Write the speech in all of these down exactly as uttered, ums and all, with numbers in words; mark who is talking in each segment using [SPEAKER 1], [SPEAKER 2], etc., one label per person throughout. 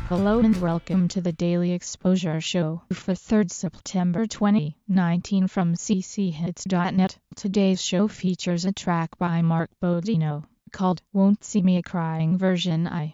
[SPEAKER 1] Hello and welcome to the Daily Exposure Show for third September twenty nineteen from c c hits dot net. Today's show features a track by Mark Bodino called Won't See Me Crying version I.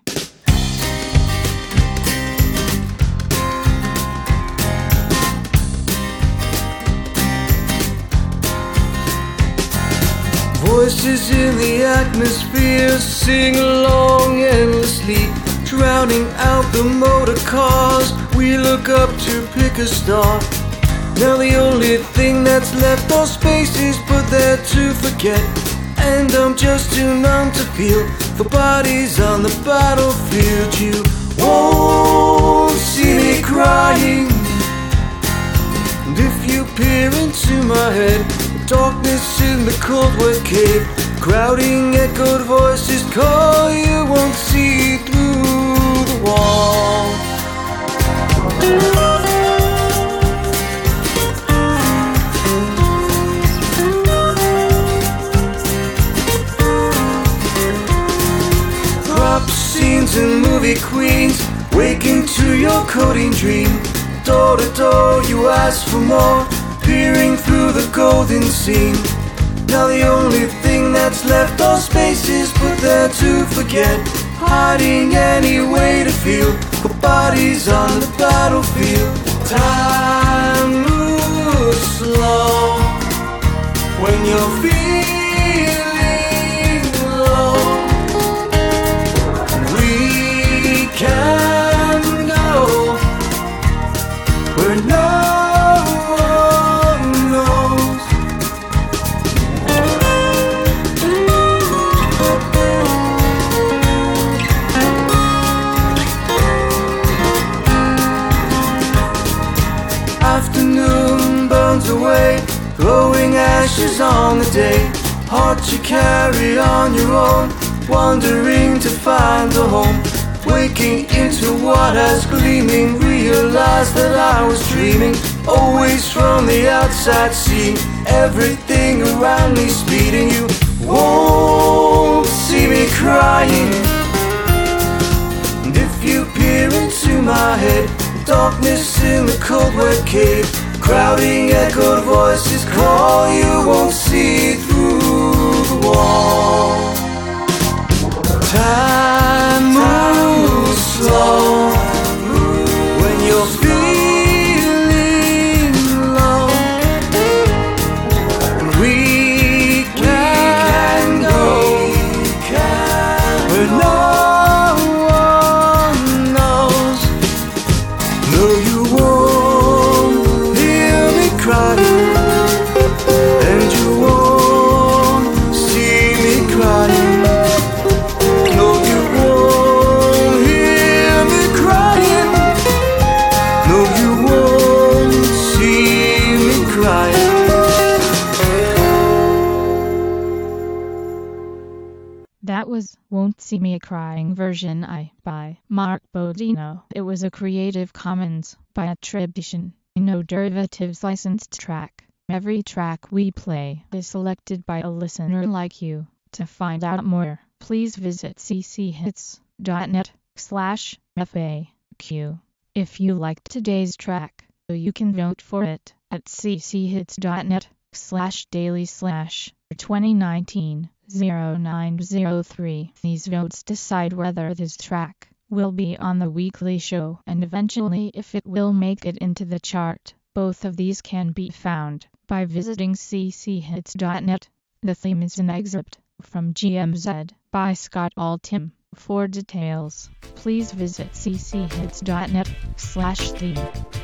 [SPEAKER 2] Voices in the atmosphere sing along endlessly, drowning out the motor cars. We look up to pick a star. Now the only thing that's left are spaces put there to forget, and I'm just too numb to feel the bodies on the battlefield. You won't see me crying, and if you peer into my head, darkness in the cold wet cave, crowding echoed voices call. You won't see through the wall. Crop scenes and movie queens waking to your coding dream. Door to door you ask for more, peering through the golden scene. Now the only thing that's left are spaces put there to forget, hiding any way to feel the bodies on the battlefield. Time moves slow when you're feeling low. We can go where no afternoon burns away, throwing ashes on the day. Hard to carry on your own, wandering to find a home. Waking into what has gleaming, realized that I was dreaming. Always from the outside, seeing everything around me speeding. You won't see me crying, and if you peer into my head, darkness in the cold wet cave, crowding echoed voices call. You won't see through the wall. Time moves slow when you're feeling low, and we can go where no one knows. No, you won't hear me crying, and you won't see me crying. No, you won't hear me crying. No, you won't see me crying.
[SPEAKER 1] That was Won't See Me Crying version I by Mark Bodino. It was a Creative Commons by attribution, no derivatives licensed track. Every track we play is selected by a listener like you. To find out more, please visit c c hits dot net slash F A Q. If you liked today's track, you can vote for it at c c hits dot net slash daily slash twenty nineteen oh nine oh three. These votes decide whether this track will be on the weekly show and eventually if it will make it into the chart. Both of these can be found by visiting c c hits dot net. The theme is an excerpt from G M Z by Scott Altham. For details, please visit c c hits dot net slash theme.